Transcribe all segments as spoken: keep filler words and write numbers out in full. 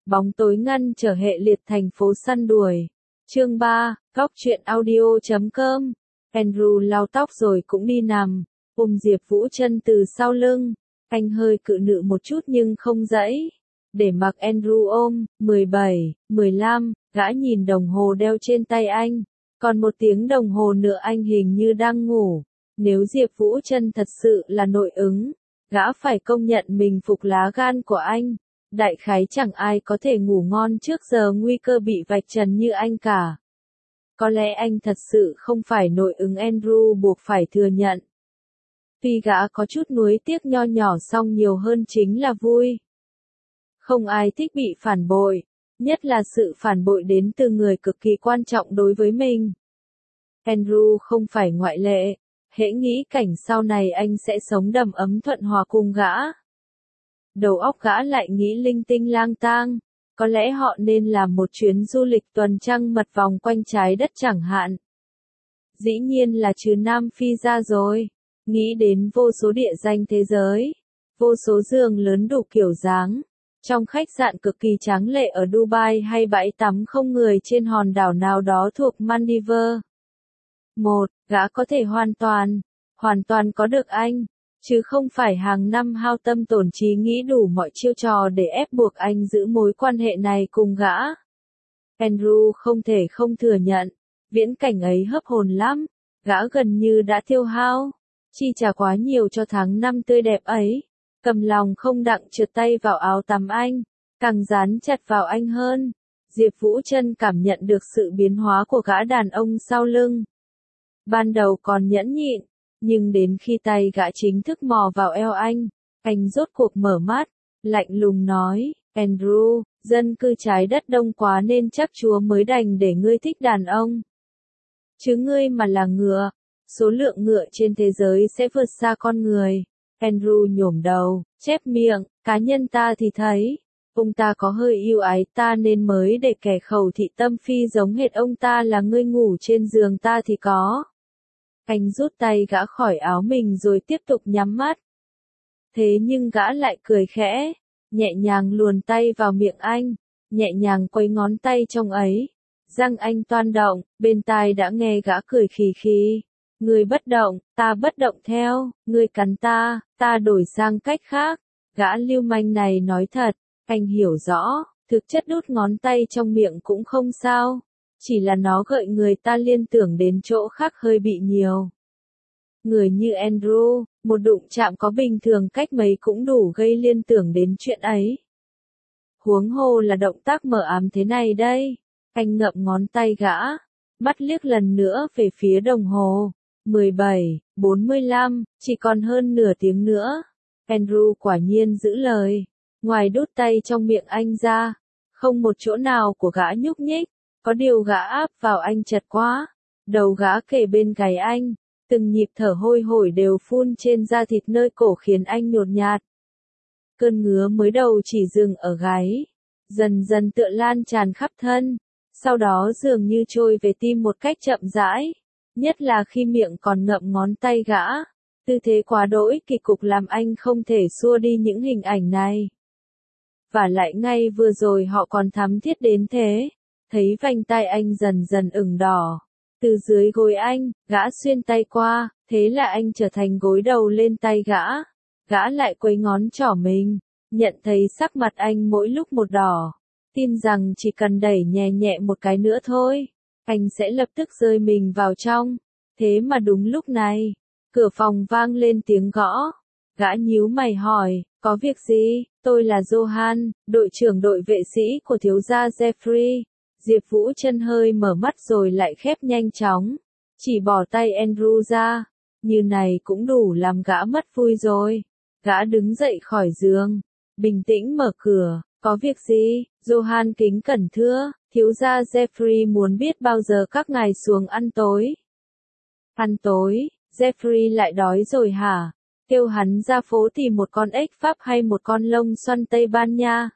Bóng tối ngăn trở hệ liệt thành phố săn đuổi. Chương ba, góc truyện audio chấm com. Andrew lau tóc rồi cũng đi nằm, ôm Diệp Vũ Trân từ sau lưng. Anh hơi cự nữ một chút nhưng không dãy. Để mặc Andrew ôm, mười bảy, mười lăm, gã nhìn đồng hồ đeo trên tay anh. Còn một tiếng đồng hồ nữa anh hình như đang ngủ. Nếu Diệp Vũ Trân thật sự là nội ứng, gã phải công nhận mình phục lá gan của anh. Đại khái chẳng ai có thể ngủ ngon trước giờ nguy cơ bị vạch trần như anh cả. Có lẽ anh thật sự không phải nội ứng, Andrew buộc phải thừa nhận. Tuy gã có chút nuối tiếc nho nhỏ song nhiều hơn chính là vui. Không ai thích bị phản bội, nhất là sự phản bội đến từ người cực kỳ quan trọng đối với mình. Andrew không phải ngoại lệ, hễ nghĩ cảnh sau này anh sẽ sống đầm ấm thuận hòa cùng gã. Đầu óc gã lại nghĩ linh tinh lang tang, có lẽ họ nên làm một chuyến du lịch tuần trăng mật vòng quanh trái đất chẳng hạn. Dĩ nhiên là trừ Nam Phi ra rồi, nghĩ đến vô số địa danh thế giới, vô số giường lớn đủ kiểu dáng, trong khách sạn cực kỳ tráng lệ ở Dubai hay bãi tắm không người trên hòn đảo nào đó thuộc Maldives. Một, gã có thể hoàn toàn, hoàn toàn có được anh, chứ không phải hàng năm hao tâm tổn trí nghĩ đủ mọi chiêu trò để ép buộc anh giữ mối quan hệ này cùng gã. Andrew không thể không thừa nhận, viễn cảnh ấy hấp hồn lắm, gã gần như đã tiêu hao, chi trả quá nhiều cho tháng năm tươi đẹp ấy, cầm lòng không đặng trượt tay vào áo tắm anh, càng dán chặt vào anh hơn. Diệp Vũ Trân cảm nhận được sự biến hóa của gã đàn ông sau lưng. Ban đầu còn nhẫn nhịn, nhưng đến khi tay gã chính thức mò vào eo anh, anh rốt cuộc mở mắt, lạnh lùng nói, Andrew, dân cư trái đất đông quá nên chắc Chúa mới đành để ngươi thích đàn ông. Chứ ngươi mà là ngựa, số lượng ngựa trên thế giới sẽ vượt xa con người. Andrew nhổm đầu, chép miệng, cá nhân ta thì thấy, ông ta có hơi yêu ái ta nên mới để kẻ khẩu thị tâm phi giống hệt ông ta là ngươi ngủ trên giường ta thì có. Anh rút tay gã khỏi áo mình rồi tiếp tục nhắm mắt. Thế nhưng gã lại cười khẽ, nhẹ nhàng luồn tay vào miệng anh, nhẹ nhàng quấy ngón tay trong ấy. Răng anh toan động, bên tai đã nghe gã cười khì khì. Ngươi bất động, ta bất động theo, ngươi cắn ta, ta đổi sang cách khác. Gã lưu manh này nói thật, anh hiểu rõ, thực chất đút ngón tay trong miệng cũng không sao. Chỉ là nó gợi người ta liên tưởng đến chỗ khác hơi bị nhiều. Người như Andrew, một đụng chạm có bình thường cách mấy cũng đủ gây liên tưởng đến chuyện ấy. Huống hồ là động tác mờ ám thế này đây. Anh ngậm ngón tay gã, mắt liếc lần nữa về phía đồng hồ. mười bảy, bốn mươi lăm, chỉ còn hơn nửa tiếng nữa. Andrew quả nhiên giữ lời. Ngoài đút tay trong miệng anh ra, không một chỗ nào của gã nhúc nhích. Có điều gã áp vào anh chặt quá. Đầu gã kề bên gáy anh, từng nhịp thở hôi hổi đều phun trên da thịt nơi cổ khiến anh nhột nhạt. Cơn ngứa mới đầu chỉ dừng ở gáy, dần dần tựa lan tràn khắp thân, sau đó dường như trôi về tim một cách chậm rãi, nhất là khi miệng còn ngậm ngón tay gã. Tư thế quá đỗi kỳ cục làm anh không thể xua đi những hình ảnh này. Và lại ngay vừa rồi họ còn thắm thiết đến thế. Thấy vành tai anh dần dần ửng đỏ. Từ dưới gối anh, gã xuyên tay qua, thế là anh trở thành gối đầu lên tay gã. Gã lại quấy ngón trỏ mình, nhận thấy sắc mặt anh mỗi lúc một đỏ. Tin rằng chỉ cần đẩy nhẹ nhẹ một cái nữa thôi, anh sẽ lập tức rơi mình vào trong. Thế mà đúng lúc này, cửa phòng vang lên tiếng gõ. Gã nhíu mày hỏi, có việc gì? Tôi là Johan, đội trưởng đội vệ sĩ của thiếu gia Jeffrey. Diệp Vũ Trân hơi mở mắt rồi lại khép nhanh chóng, chỉ bỏ tay Andrew ra, như này cũng đủ làm gã mất vui rồi. Gã đứng dậy khỏi giường, bình tĩnh mở cửa, có việc gì? Johan kính cẩn thưa, thiếu gia Jeffrey muốn biết bao giờ các ngài xuống ăn tối. Ăn tối, Jeffrey lại đói rồi hả? Kêu hắn ra phố tìm một con ếch Pháp hay một con lông xoăn Tây Ban Nha.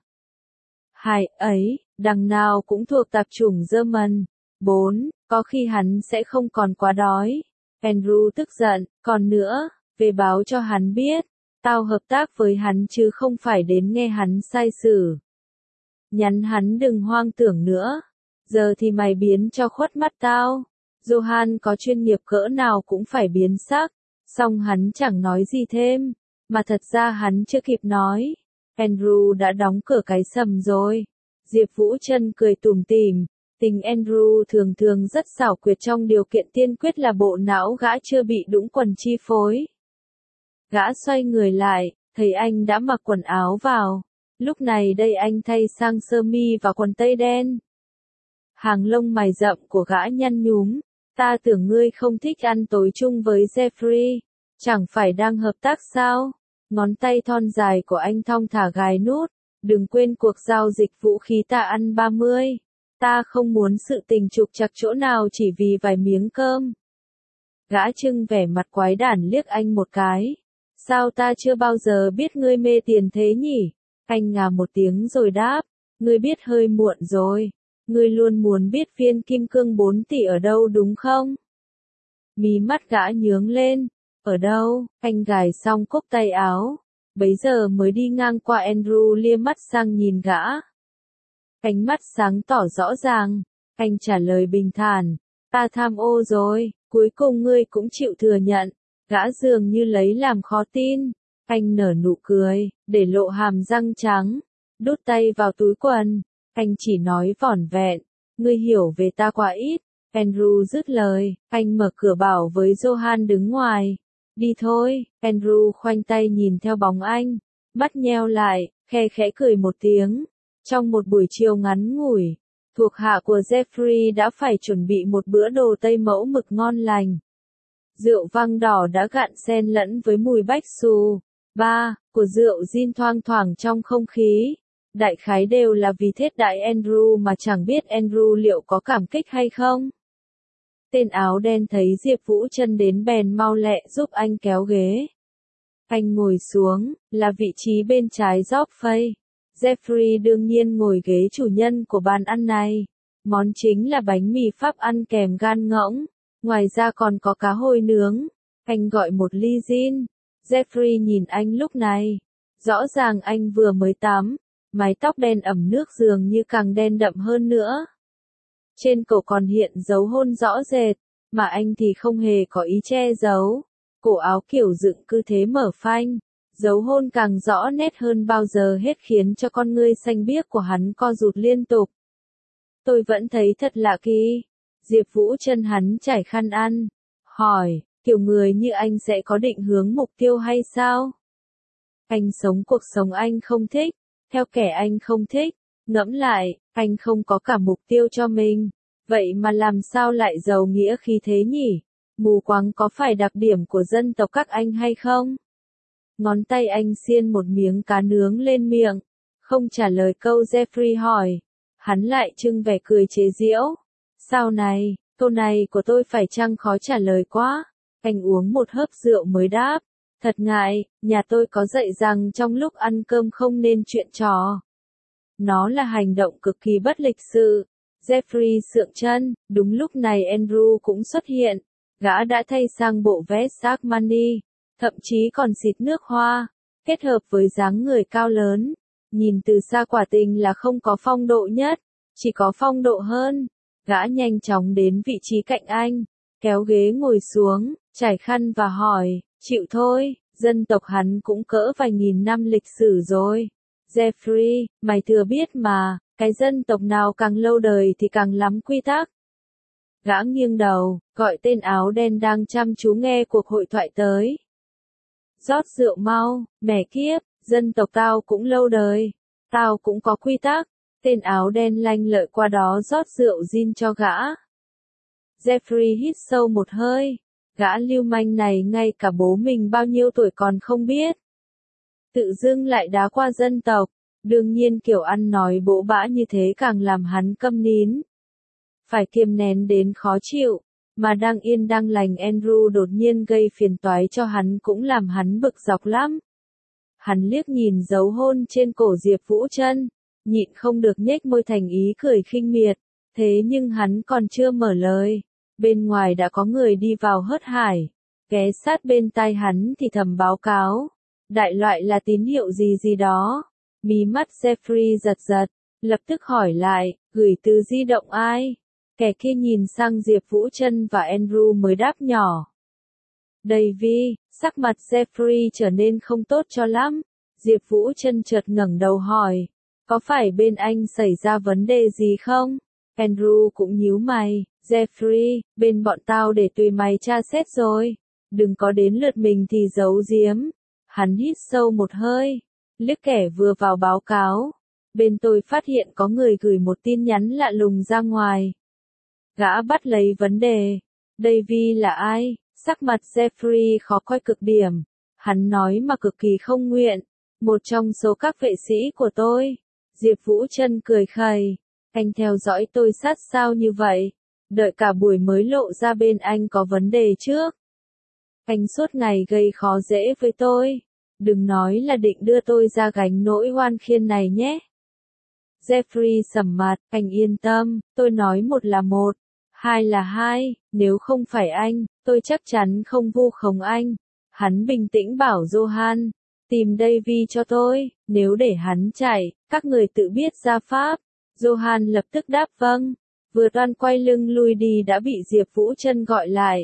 Hai ấy, đằng nào cũng thuộc tạp chủng German. Bốn, có khi hắn sẽ không còn quá đói. Andrew tức giận, còn nữa, về báo cho hắn biết, tao hợp tác với hắn chứ không phải đến nghe hắn sai sử. nhắn hắn đừng hoang tưởng nữa. Giờ thì mày biến cho khuất mắt tao. Johan có chuyên nghiệp cỡ nào cũng phải biến sắc. Xong hắn chẳng nói gì thêm. Mà thật ra hắn chưa kịp nói. Andrew đã đóng cửa cái sầm rồi. Diệp Vũ Trân cười tủm tỉm. Tình Andrew thường thường rất xảo quyệt trong điều kiện tiên quyết là bộ não gã chưa bị đũng quần chi phối. Gã xoay người lại, thấy anh đã mặc quần áo vào. Lúc này đây anh thay sang sơ mi và quần tây đen. Hàng lông mày rậm của gã nhăn nhúm. Ta tưởng ngươi không thích ăn tối chung với Jeffrey. Chẳng phải đang hợp tác sao? Ngón tay thon dài của anh thong thả gài nút. Đừng quên cuộc giao dịch vũ khí ta ăn ba mươi. Ta không muốn sự tình trục trặc chỗ nào chỉ vì vài miếng cơm. Gã trưng vẻ mặt quái đản liếc anh một cái. Sao ta chưa bao giờ biết ngươi mê tiền thế nhỉ? Anh ngà một tiếng rồi đáp. Ngươi biết hơi muộn rồi. Ngươi luôn muốn biết viên kim cương bốn tỷ ở đâu đúng không? Mí mắt gã nhướng lên. Ở đâu? Anh gài xong cúc tay áo. Bấy giờ mới đi ngang qua Andrew lia mắt sang nhìn gã. Ánh mắt sáng tỏ rõ ràng. Anh trả lời bình thản. Ta tham ô rồi. Cuối cùng ngươi cũng chịu thừa nhận. Gã dường như lấy làm khó tin. Anh nở nụ cười, để lộ hàm răng trắng. Đút tay vào túi quần. Anh chỉ nói vỏn vẹn. Ngươi hiểu về ta quá ít. Andrew dứt lời. Anh mở cửa bảo với Johan đứng ngoài. Đi thôi. Andrew khoanh tay nhìn theo bóng anh. Mắt nheo lại, khe khẽ cười một tiếng. Trong một buổi chiều ngắn ngủi, thuộc hạ của Jeffrey đã phải chuẩn bị một bữa đồ Tây mẫu mực ngon lành. Rượu vang đỏ đã gạn xen lẫn với mùi bách xù. Ba, của rượu gin thoang thoảng trong không khí. Đại khái đều là vì thiết đại Andrew mà chẳng biết Andrew liệu có cảm kích hay không. Tên áo đen thấy Diệp Vũ Trân đến bèn mau lẹ giúp anh kéo ghế. Anh ngồi xuống, là vị trí bên trái Geoffrey. Jeffrey đương nhiên ngồi ghế chủ nhân của bàn ăn này. Món chính là bánh mì Pháp ăn kèm gan ngỗng. Ngoài ra còn có cá hồi nướng. Anh gọi một ly gin. Jeffrey nhìn anh lúc này. Rõ ràng anh vừa mới tắm. Mái tóc đen ẩm nước dường như càng đen đậm hơn nữa. Trên cổ còn hiện dấu hôn rõ rệt. Mà anh thì không hề có ý che giấu. Cổ áo kiểu dựng cứ thế mở phanh. Dấu hôn càng rõ nét hơn bao giờ hết khiến cho con ngươi xanh biếc của hắn co rụt liên tục. Tôi vẫn thấy thật lạ kỳ. Diệp Vũ Trân hắn trải khăn ăn. Hỏi, kiểu người như anh sẽ có định hướng mục tiêu hay sao? Anh sống cuộc sống anh không thích. Theo kẻ anh không thích. Ngẫm lại, anh không có cả mục tiêu cho mình. Vậy mà làm sao lại giàu nghĩa khí thế nhỉ? Mù quáng có phải đặc điểm của dân tộc các anh hay không? Ngón tay anh xiên một miếng cá nướng lên miệng. Không trả lời câu Jeffrey hỏi. Hắn lại trưng vẻ cười chế giễu. Sao này, câu này của tôi phải chăng khó trả lời quá? Anh uống một hớp rượu mới đáp. Thật ngại, nhà tôi có dạy rằng trong lúc ăn cơm không nên chuyện trò. Nó là hành động cực kỳ bất lịch sự. Jeffrey sượng chân, đúng lúc này Andrew cũng xuất hiện. Gã đã thay sang bộ vest Armani, thậm chí còn xịt nước hoa, kết hợp với dáng người cao lớn. Nhìn từ xa quả tình là không có phong độ nhất, chỉ có phong độ hơn. Gã nhanh chóng đến vị trí cạnh anh, kéo ghế ngồi xuống, trải khăn và hỏi, chịu thôi, dân tộc hắn cũng cỡ vài nghìn năm lịch sử rồi. Jeffrey, mày thừa biết mà, cái dân tộc nào càng lâu đời thì càng lắm quy tắc. Gã nghiêng đầu, gọi tên áo đen đang chăm chú nghe cuộc hội thoại tới. Rót rượu mau, mẹ kiếp, dân tộc tao cũng lâu đời, tao cũng có quy tắc. Tên áo đen lanh lợi qua đó rót rượu gin cho gã. Jeffrey hít sâu một hơi, gã lưu manh này ngay cả bố mình bao nhiêu tuổi còn không biết. Tự dưng lại đá qua dân tộc, đương nhiên kiểu ăn nói bỗ bã như thế càng làm hắn câm nín. Phải kiềm nén đến khó chịu, mà đang yên đang lành Andrew đột nhiên gây phiền toái cho hắn cũng làm hắn bực dọc lắm. Hắn liếc nhìn dấu hôn trên cổ Diệp Vũ Trân, nhịn không được nhếch môi thành ý cười khinh miệt, thế nhưng hắn còn chưa mở lời, bên ngoài đã có người đi vào hớt hải, ghé sát bên tai hắn thì thầm báo cáo, đại loại là tín hiệu gì gì đó, mí mắt Jeffrey giật giật, Lập tức hỏi lại, gửi từ di động ai? Kẻ kia nhìn sang Diệp Vũ Trân và Andrew mới đáp nhỏ. Davy, sắc mặt Jeffrey trở nên không tốt cho lắm. Diệp Vũ Trân chợt ngẩng đầu hỏi, có phải bên anh xảy ra vấn đề gì không? Andrew cũng nhíu mày, Jeffrey, bên bọn tao để tùy mày tra xét rồi. Đừng có đến lượt mình thì giấu giếm. Hắn hít sâu một hơi, liếc kẻ vừa vào báo cáo. Bên tôi phát hiện có người gửi một tin nhắn lạ lùng ra ngoài. Gã bắt lấy vấn đề. Davy là ai? Sắc mặt Jeffrey khó coi cực điểm. Hắn nói mà cực kỳ không nguyện. Một trong số các vệ sĩ của tôi. Diệp Vũ Trân cười khẩy. Anh theo dõi tôi sát sao như vậy? Đợi cả buổi mới lộ ra bên anh có vấn đề trước. Anh suốt ngày gây khó dễ với tôi. Đừng nói là định đưa tôi ra gánh nỗi oan khiên này nhé. Jeffrey sầm mặt, anh yên tâm, tôi nói một là một, hai là hai, nếu không phải anh, tôi chắc chắn không vu khống anh. Hắn bình tĩnh bảo Johan, tìm Davy cho tôi, nếu để hắn chạy, các người tự biết ra pháp. Johan lập tức đáp vâng, vừa toan quay lưng lui đi đã bị Diệp Vũ Trân gọi lại.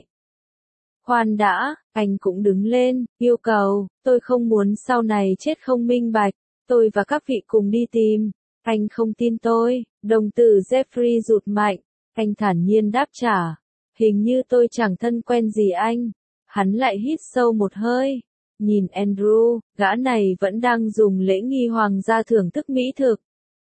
Khoan đã, anh cũng đứng lên, yêu cầu, tôi không muốn sau này chết không minh bạch, tôi và các vị cùng đi tìm. Anh không tin tôi, đồng tử Jeffrey rụt mạnh, anh thản nhiên đáp trả, hình như tôi chẳng thân quen gì anh. Hắn lại hít sâu một hơi, nhìn Andrew, gã này vẫn đang dùng lễ nghi hoàng gia thưởng thức mỹ thực.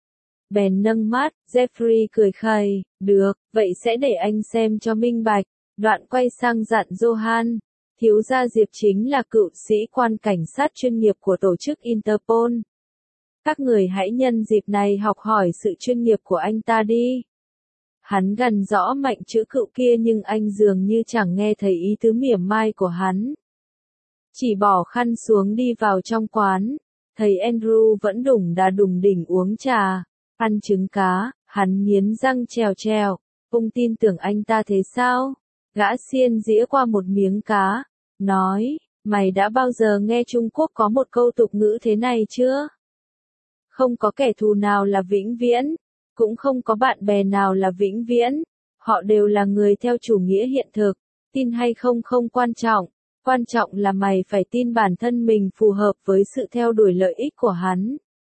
Bèn nâng mắt, Jeffrey cười khẩy, được, vậy sẽ để anh xem cho minh bạch. Đoạn quay sang dặn Johan, thiếu gia Diệp chính là cựu sĩ quan cảnh sát chuyên nghiệp của tổ chức Interpol. Các người hãy nhân dịp này học hỏi sự chuyên nghiệp của anh ta đi. Hắn gần rõ mạnh chữ cựu kia nhưng anh dường như chẳng nghe thấy ý tứ mỉa mai của hắn. Chỉ bỏ khăn xuống đi vào trong quán, thấy Andrew vẫn đủng đà đùng đỉnh uống trà, ăn trứng cá, hắn nghiến răng trèo trèo, không tin tưởng anh ta thế sao? Gã xiên dĩa qua một miếng cá, nói, mày đã bao giờ nghe Trung Quốc có một câu tục ngữ thế này chưa? Không có kẻ thù nào là vĩnh viễn, cũng không có bạn bè nào là vĩnh viễn, họ đều là người theo chủ nghĩa hiện thực, tin hay không không quan trọng, quan trọng là mày phải tin bản thân mình phù hợp với sự theo đuổi lợi ích của hắn.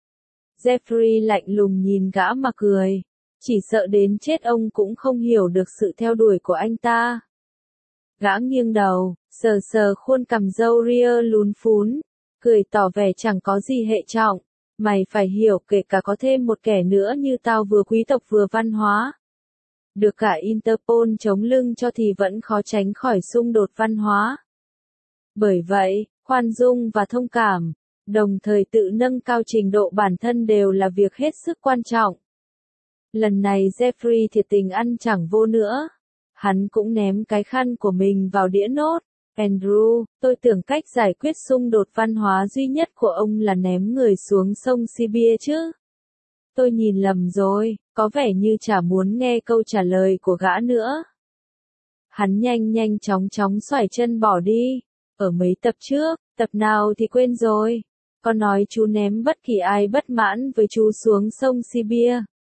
Jeffrey lạnh lùng nhìn gã mà cười. Chỉ sợ đến chết ông cũng không hiểu được sự theo đuổi của anh ta. Gã nghiêng đầu, sờ sờ khuôn cằm râu ria lún phún, cười tỏ vẻ chẳng có gì hệ trọng. Mày phải hiểu kể cả có thêm một kẻ nữa như tao vừa quý tộc vừa văn hóa. Được cả Interpol chống lưng cho thì vẫn khó tránh khỏi xung đột văn hóa. Bởi vậy, khoan dung và thông cảm, đồng thời tự nâng cao trình độ bản thân đều là việc hết sức quan trọng. Lần này Jeffrey thiệt tình ăn chẳng vô nữa. Hắn cũng ném cái khăn của mình vào đĩa nốt. Andrew, tôi tưởng cách giải quyết xung đột văn hóa duy nhất của ông là ném người xuống sông Siberia chứ. Tôi nhìn lầm rồi, có vẻ như chả muốn nghe câu trả lời của gã nữa. Hắn nhanh nhanh chóng chóng xoải chân bỏ đi. Ở mấy tập trước, tập nào thì quên rồi. Có nói chú ném bất kỳ ai bất mãn với chú xuống sông Siberia.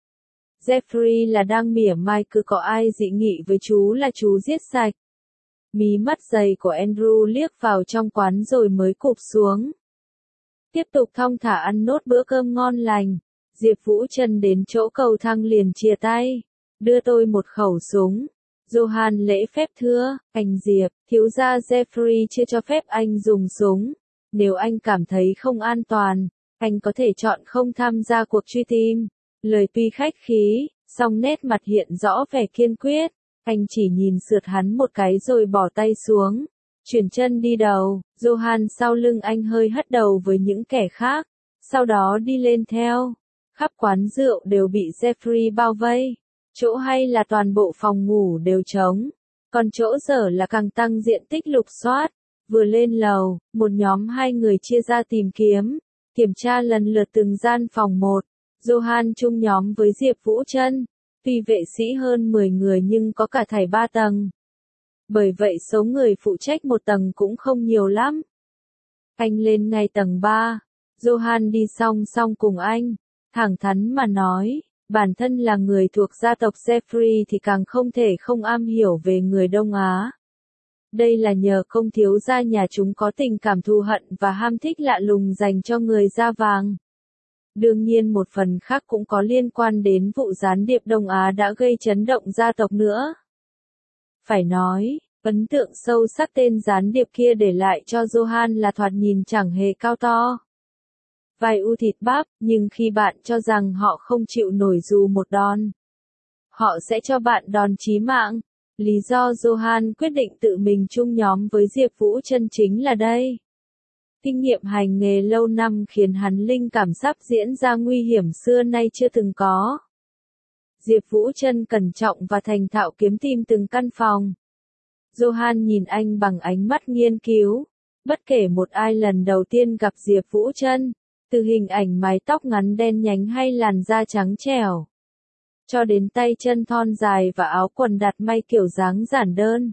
Jeffrey là đang mỉa mai cứ có ai dị nghị với chú là chú giết sạch. Mí mắt dày của Andrew liếc vào trong quán rồi mới cụp xuống. Tiếp tục thong thả ăn nốt bữa cơm ngon lành. Diệp Vũ Trân đến chỗ cầu thang liền chia tay. Đưa tôi một khẩu súng. Johan lễ phép thưa, anh Diệp, thiếu gia Jeffrey chưa cho phép anh dùng súng. Nếu anh cảm thấy không an toàn, anh có thể chọn không tham gia cuộc truy tìm. Lời tuy khách khí, song nét mặt hiện rõ vẻ kiên quyết. Anh chỉ nhìn sượt hắn một cái rồi bỏ tay xuống. Chuyển chân đi đầu, Johan sau lưng anh hơi hất đầu với những kẻ khác. Sau đó đi lên theo. Khắp quán rượu đều bị Jeffrey bao vây. Chỗ hay là toàn bộ phòng ngủ đều trống. Còn chỗ dở là càng tăng diện tích lục soát. Vừa lên lầu, một nhóm hai người chia ra tìm kiếm. Kiểm tra lần lượt từng gian phòng một. Johan chung nhóm với Diệp Vũ Trân. Tuy vệ sĩ hơn mười người nhưng có cả thảy ba tầng. Bởi vậy số người phụ trách một tầng cũng không nhiều lắm. Anh lên ngay tầng ba. Johan đi song song cùng anh. Thẳng thắn mà nói, bản thân là người thuộc gia tộc Jeffrey thì càng không thể không am hiểu về người Đông Á. Đây là nhờ công thiếu gia nhà chúng có tình cảm thù hận và ham thích lạ lùng dành cho người da vàng. Đương nhiên một phần khác cũng có liên quan đến vụ gián điệp Đông Á đã gây chấn động gia tộc nữa. Phải nói, ấn tượng sâu sắc tên gián điệp kia để lại cho Johan là thoạt nhìn chẳng hề cao to. Vai u thịt bắp, nhưng khi bạn cho rằng họ không chịu nổi dù một đòn, họ sẽ cho bạn đòn chí mạng. Lý do Johan quyết định tự mình chung nhóm với Diệp Vũ Trân chính là đây. Kinh nghiệm hành nghề lâu năm khiến hắn linh cảm sắp diễn ra nguy hiểm xưa nay chưa từng có. Diệp Vũ Trân cẩn trọng và thành thạo kiếm tìm từng căn phòng. Johan nhìn anh bằng ánh mắt nghiên cứu. Bất kể một ai lần đầu tiên gặp Diệp Vũ Trân, từ hình ảnh mái tóc ngắn đen nhánh hay làn da trắng trẻo, cho đến tay chân thon dài và áo quần đặt may kiểu dáng giản đơn,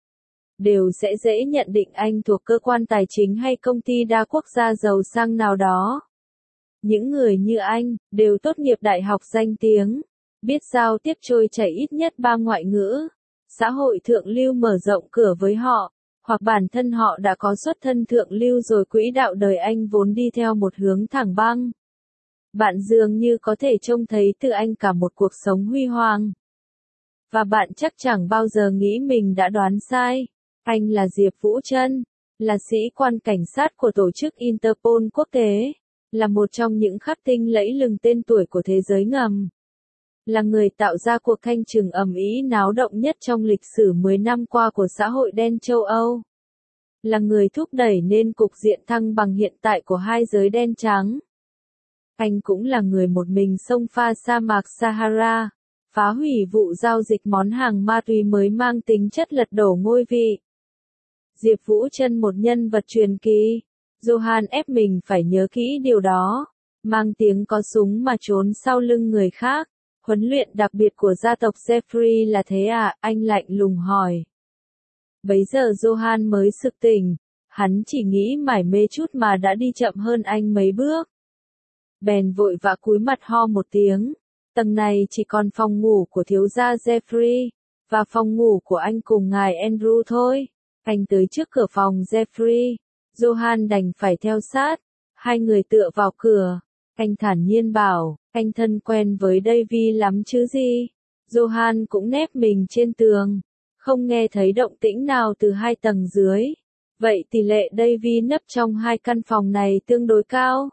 đều sẽ dễ nhận định anh thuộc cơ quan tài chính hay công ty đa quốc gia giàu sang nào đó. Những người như anh, đều tốt nghiệp đại học danh tiếng, biết giao tiếp trôi chảy ít nhất ba ngoại ngữ. Xã hội thượng lưu mở rộng cửa với họ, hoặc bản thân họ đã có xuất thân thượng lưu rồi quỹ đạo đời anh vốn đi theo một hướng thẳng băng. Bạn dường như có thể trông thấy từ anh cả một cuộc sống huy hoàng. Và bạn chắc chẳng bao giờ nghĩ mình đã đoán sai. Anh là Diệp Vũ Trân, là sĩ quan cảnh sát của tổ chức Interpol quốc tế, là một trong những khắc tinh lẫy lừng tên tuổi của thế giới ngầm. Là người tạo ra cuộc thanh trừng ầm ĩ náo động nhất trong lịch sử mười năm qua của xã hội đen châu Âu. Là người thúc đẩy nên cục diện thăng bằng hiện tại của hai giới đen trắng. Anh cũng là người một mình xông pha sa mạc Sahara, phá hủy vụ giao dịch món hàng ma túy mới mang tính chất lật đổ ngôi vị. Diệp Vũ Trân một nhân vật truyền kỳ. Johan ép mình phải nhớ kỹ điều đó. Mang tiếng có súng mà trốn sau lưng người khác. Huấn luyện đặc biệt của gia tộc Jeffrey là thế à? Anh lạnh lùng hỏi. Bấy giờ Johan mới sực tỉnh. Hắn chỉ nghĩ mải mê chút mà đã đi chậm hơn anh mấy bước. Bèn vội vã cúi mặt ho một tiếng. Tầng này chỉ còn phòng ngủ của thiếu gia Jeffrey, và phòng ngủ của anh cùng ngài Andrew thôi. Anh tới trước cửa phòng Jeffrey. Johan đành phải theo sát. Hai người tựa vào cửa. Anh thản nhiên bảo, anh thân quen với Davy lắm chứ gì. Johan cũng nép mình trên tường. Không nghe thấy động tĩnh nào từ hai tầng dưới. Vậy tỷ lệ Davy nấp trong hai căn phòng này tương đối cao.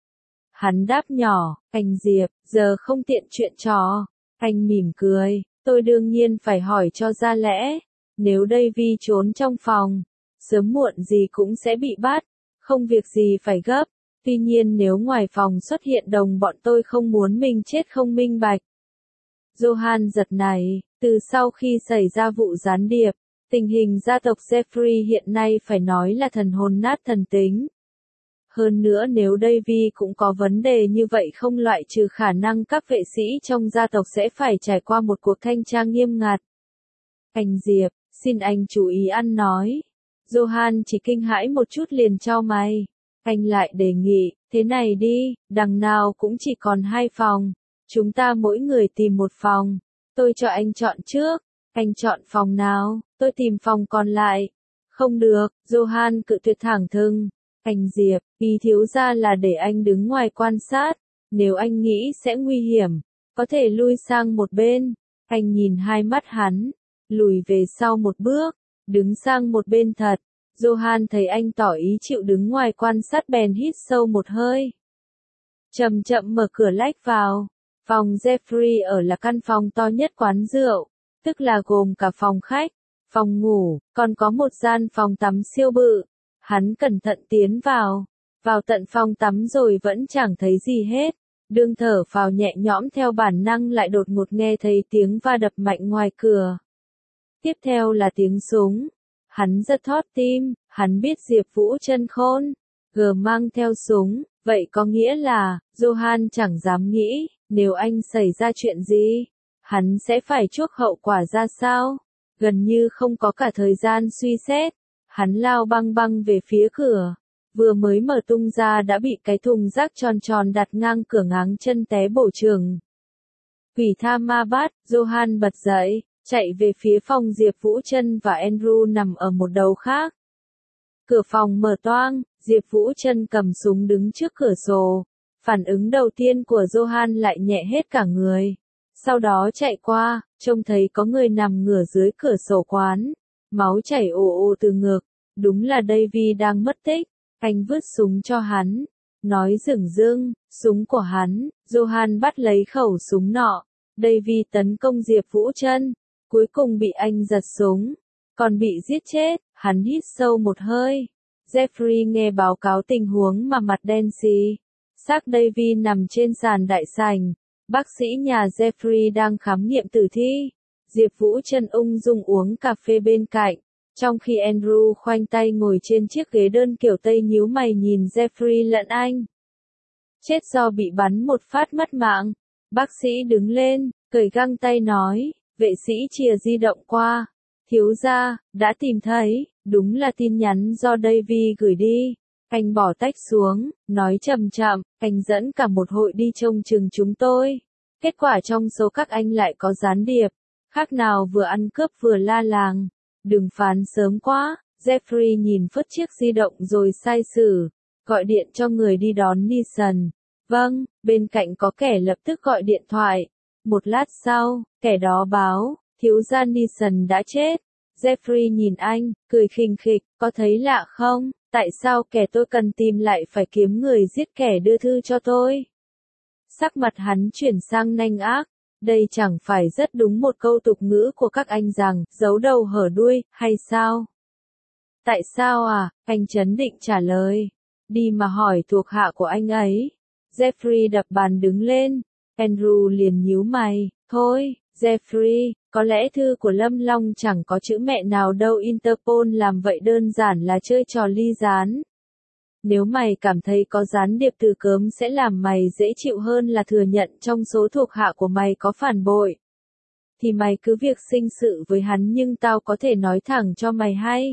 Hắn đáp nhỏ, anh Diệp, giờ không tiện chuyện trò. Anh mỉm cười, tôi đương nhiên phải hỏi cho ra lẽ. Nếu Davy trốn trong phòng, sớm muộn gì cũng sẽ bị bắt. Không việc gì phải gấp. Tuy nhiên nếu ngoài phòng xuất hiện đồng bọn tôi không muốn mình chết không minh bạch. Johan giật nảy, từ sau khi xảy ra vụ gián điệp, tình hình gia tộc Jeffrey hiện nay phải nói là thần hồn nát thần tính. Hơn nữa nếu Davy cũng có vấn đề như vậy không loại trừ khả năng các vệ sĩ trong gia tộc sẽ phải trải qua một cuộc thanh tra nghiêm ngặt. Anh Diệp, xin anh chú ý ăn nói. Johan chỉ kinh hãi một chút liền chau mày. Anh lại đề nghị, thế này đi, đằng nào cũng chỉ còn hai phòng. Chúng ta mỗi người tìm một phòng. Tôi cho anh chọn trước. Anh chọn phòng nào, tôi tìm phòng còn lại. Không được, Johan cự tuyệt thẳng thừng. Anh Diệp, ý thiếu gia là để anh đứng ngoài quan sát. Nếu anh nghĩ sẽ nguy hiểm, có thể lui sang một bên. Anh nhìn hai mắt hắn, lùi về sau một bước, đứng sang một bên thật. Johan thấy anh tỏ ý chịu đứng ngoài quan sát bèn hít sâu một hơi. Chậm chậm mở cửa lách vào. Phòng Jeffrey ở là căn phòng to nhất quán rượu, tức là gồm cả phòng khách, phòng ngủ, còn có một gian phòng tắm siêu bự. Hắn cẩn thận tiến vào, vào tận phòng tắm rồi vẫn chẳng thấy gì hết. Đương thở phào nhẹ nhõm theo bản năng lại đột ngột nghe thấy tiếng va đập mạnh ngoài cửa. Tiếp theo là tiếng súng. Hắn giật thót tim, hắn biết Diệp Vũ Trân khôn, gờ mang theo súng, vậy có nghĩa là, Johan chẳng dám nghĩ, nếu anh xảy ra chuyện gì, hắn sẽ phải chuốc hậu quả ra sao. Gần như không có cả thời gian suy xét, hắn lao băng băng về phía cửa, vừa mới mở tung ra đã bị cái thùng rác tròn tròn đặt ngang cửa ngáng chân té bổ trường. Quỷ tha ma bát, Johan bật dậy, chạy về phía phòng Diệp Vũ Trân và Andrew nằm ở một đầu khác. Cửa phòng mở toang, Diệp Vũ Trân cầm súng đứng trước cửa sổ. Phản ứng đầu tiên của Johan lại nhẹ hết cả người. Sau đó chạy qua, trông thấy có người nằm ngửa dưới cửa sổ quán. Máu chảy ồ ồ từ ngực. Đúng là Davy đang mất tích. Anh vứt súng cho hắn. Nói dửng dưng, súng của hắn. Johan bắt lấy khẩu súng nọ. Davy tấn công Diệp Vũ Trân. Cuối cùng bị anh giật súng. Còn bị giết chết, hắn hít sâu một hơi. Jeffrey nghe báo cáo tình huống mà mặt đen xì. Xác Davy nằm trên sàn đại sảnh. Bác sĩ nhà Jeffrey đang khám nghiệm tử thi. Diệp Vũ Trân ung dung uống cà phê bên cạnh. Trong khi Andrew khoanh tay ngồi trên chiếc ghế đơn kiểu Tây nhíu mày nhìn Jeffrey lẫn anh. Chết do bị bắn một phát mất mạng. Bác sĩ đứng lên, cởi găng tay nói. Vệ sĩ chìa di động qua. Thiếu gia, đã tìm thấy, đúng là tin nhắn do Davy gửi đi. Anh bỏ tách xuống, nói chậm chậm, anh dẫn cả một hội đi trông chừng chúng tôi. Kết quả trong số các anh lại có gián điệp, khác nào vừa ăn cướp vừa la làng. Đừng phán sớm quá, Jeffrey nhìn phất chiếc di động rồi sai sử, gọi điện cho người đi đón Neeson. Vâng, bên cạnh có kẻ lập tức gọi điện thoại. Một lát sau, kẻ đó báo, thiếu gia Neeson đã chết. Jeffrey nhìn anh, cười khinh khịch, có thấy lạ không? Tại sao kẻ tôi cần tìm lại phải kiếm người giết kẻ đưa thư cho tôi? Sắc mặt hắn chuyển sang nanh ác. Đây chẳng phải rất đúng một câu tục ngữ của các anh rằng, giấu đầu hở đuôi, hay sao? Tại sao à? Anh trấn định trả lời. Đi mà hỏi thuộc hạ của anh ấy. Jeffrey đập bàn đứng lên. Andrew liền nhíu mày. Thôi, Jeffrey, có lẽ thư của Lâm Long chẳng có chữ mẹ nào đâu. Interpol làm vậy đơn giản là chơi trò ly gián. Nếu mày cảm thấy có gián điệp từ cớm sẽ làm mày dễ chịu hơn là thừa nhận trong số thuộc hạ của mày có phản bội, thì mày cứ việc sinh sự với hắn, nhưng tao có thể nói thẳng cho mày hay.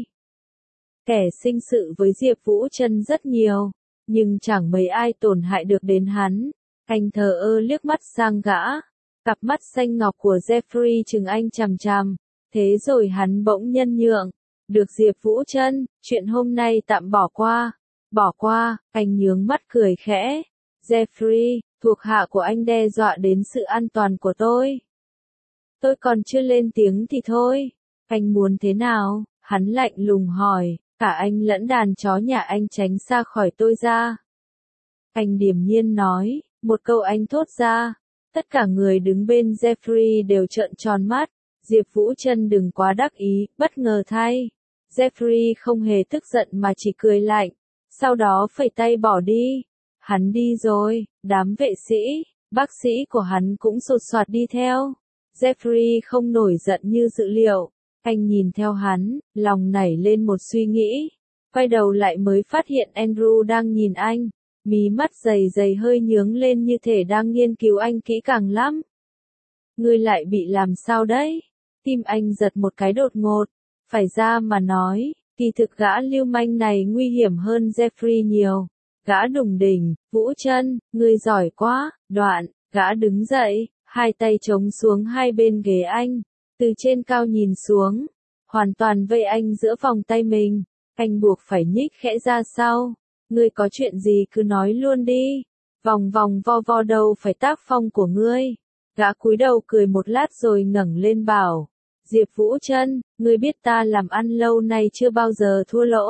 Kẻ sinh sự với Diệp Vũ Trân rất nhiều, nhưng chẳng mấy ai tổn hại được đến hắn. Anh thờ ơ liếc mắt sang gã. Cặp mắt xanh ngọc của Jeffrey chừng anh chằm chằm. Thế rồi hắn bỗng nhân nhượng. Được Diệp Vũ Trân, chuyện hôm nay tạm bỏ qua. Bỏ qua, anh nhướng mắt cười khẽ. Jeffrey, thuộc hạ của anh đe dọa đến sự an toàn của tôi. Tôi còn chưa lên tiếng thì thôi. Anh muốn thế nào? Hắn lạnh lùng hỏi. Cả anh lẫn đàn chó nhà anh tránh xa khỏi tôi ra. Anh điềm nhiên nói. Một câu anh thốt ra. Tất cả người đứng bên Jeffrey đều trợn tròn mắt. Diệp Vũ Trân đừng quá đắc ý, bất ngờ thay. Jeffrey không hề tức giận mà chỉ cười lạnh. Sau đó phẩy tay bỏ đi. Hắn đi rồi, đám vệ sĩ, bác sĩ của hắn cũng sột soạt đi theo. Jeffrey không nổi giận như dự liệu. Anh nhìn theo hắn, lòng nảy lên một suy nghĩ. Quay đầu lại mới phát hiện Andrew đang nhìn anh. Mí mắt dày dày hơi nhướng lên như thể đang nghiên cứu anh kỹ càng lắm. Ngươi lại bị làm sao đấy? Tim anh giật một cái đột ngột. Phải ra mà nói, kỳ thực gã lưu manh này nguy hiểm hơn Jeffrey nhiều. Gã đùng đỉnh, Vũ Trân, ngươi giỏi quá. Đoạn, gã đứng dậy, hai tay chống xuống hai bên ghế anh. Từ trên cao nhìn xuống, hoàn toàn vây anh giữa vòng tay mình. Anh buộc phải nhích khẽ ra sau. Ngươi có chuyện gì cứ nói luôn đi. Vòng vòng vo vo đâu phải tác phong của ngươi. Gã cúi đầu cười một lát rồi ngẩng lên bảo. Diệp Vũ Trân, ngươi biết ta làm ăn lâu nay chưa bao giờ thua lỗ.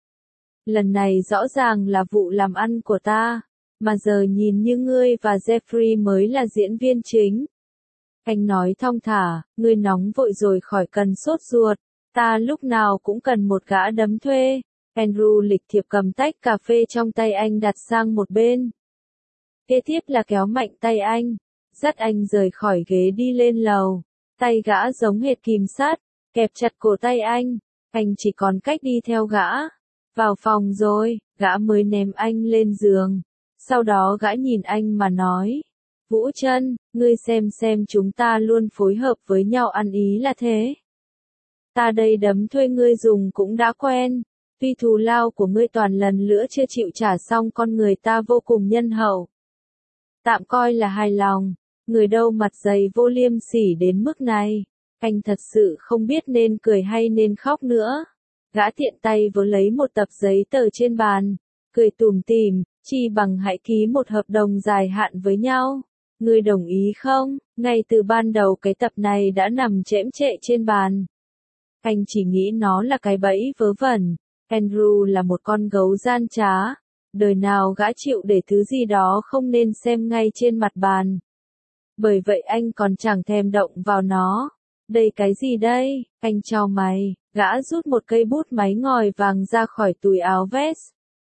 Lần này rõ ràng là vụ làm ăn của ta. Mà giờ nhìn như ngươi và Jeffrey mới là diễn viên chính. Anh nói thong thả, ngươi nóng vội rồi khỏi cần sốt ruột. Ta lúc nào cũng cần một gã đấm thuê. Andrew lịch thiệp cầm tách cà phê trong tay anh đặt sang một bên. Kế tiếp là kéo mạnh tay anh, dắt anh rời khỏi ghế đi lên lầu. Tay gã giống hệt kìm sát, kẹp chặt cổ tay anh. Anh chỉ còn cách đi theo gã. Vào phòng rồi, gã mới ném anh lên giường. Sau đó gã nhìn anh mà nói. Vũ Trân, ngươi xem xem chúng ta luôn phối hợp với nhau ăn ý là thế. Ta đây đấm thuê ngươi dùng cũng đã quen. Tuy thù lao của ngươi toàn lần nữa chưa chịu trả xong con người ta vô cùng nhân hậu. Tạm coi là hài lòng, người đâu mặt dày vô liêm sỉ đến mức này. Anh thật sự không biết nên cười hay nên khóc nữa. Gã tiện tay vớ lấy một tập giấy tờ trên bàn, cười tủm tỉm, chi bằng hãy ký một hợp đồng dài hạn với nhau. Ngươi đồng ý không? Ngay từ ban đầu cái tập này đã nằm chễm chệ trên bàn. Anh chỉ nghĩ nó là cái bẫy vớ vẩn. Andrew là một con gấu gian trá. Đời nào gã chịu để thứ gì đó không nên xem ngay trên mặt bàn. Bởi vậy anh còn chẳng thèm động vào nó. Đây cái gì đây? Anh chau mày, gã rút một cây bút máy ngòi vàng ra khỏi túi áo vest.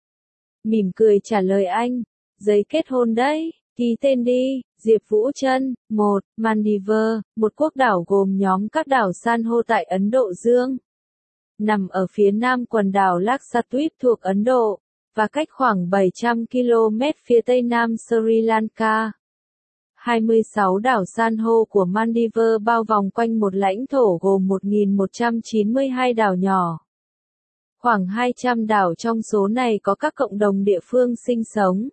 Mỉm cười trả lời anh, giấy kết hôn đấy, ký tên đi. Diệp Vũ Trân. một. Maldives, một quốc đảo gồm nhóm các đảo san hô tại Ấn Độ Dương. Nằm ở phía nam quần đảo Lakshadweep thuộc Ấn Độ, và cách khoảng bảy trăm ki lô mét phía tây nam Sri Lanka. hai mươi sáu đảo san hô của Maldives bao vòng quanh một lãnh thổ gồm một nghìn một trăm chín mươi hai đảo nhỏ. Khoảng hai trăm đảo trong số này có các cộng đồng địa phương sinh sống.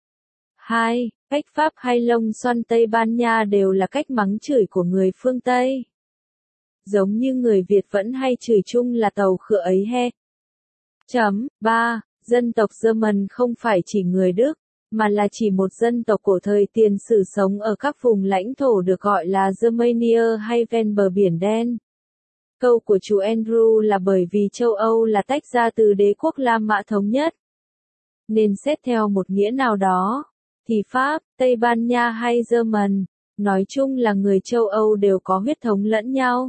hai. Cách Pháp hay lông xoăn Tây Ban Nha đều là cách mắng chửi của người phương Tây. Giống như người Việt vẫn hay chửi chung là tàu khựa ấy he. Chấm. ba. Dân tộc German không phải chỉ người Đức, mà là chỉ một dân tộc cổ thời tiền sử sống ở các vùng lãnh thổ được gọi là Germania hay ven bờ Biển Đen. Câu của chú Andrew là bởi vì châu Âu là tách ra từ đế quốc La Mã thống nhất. Nên xét theo một nghĩa nào đó, thì Pháp, Tây Ban Nha hay German, nói chung là người châu Âu đều có huyết thống lẫn nhau.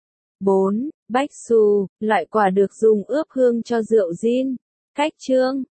bốn. Bách xù, loại quả được dùng ướp hương cho rượu gin. Cách chương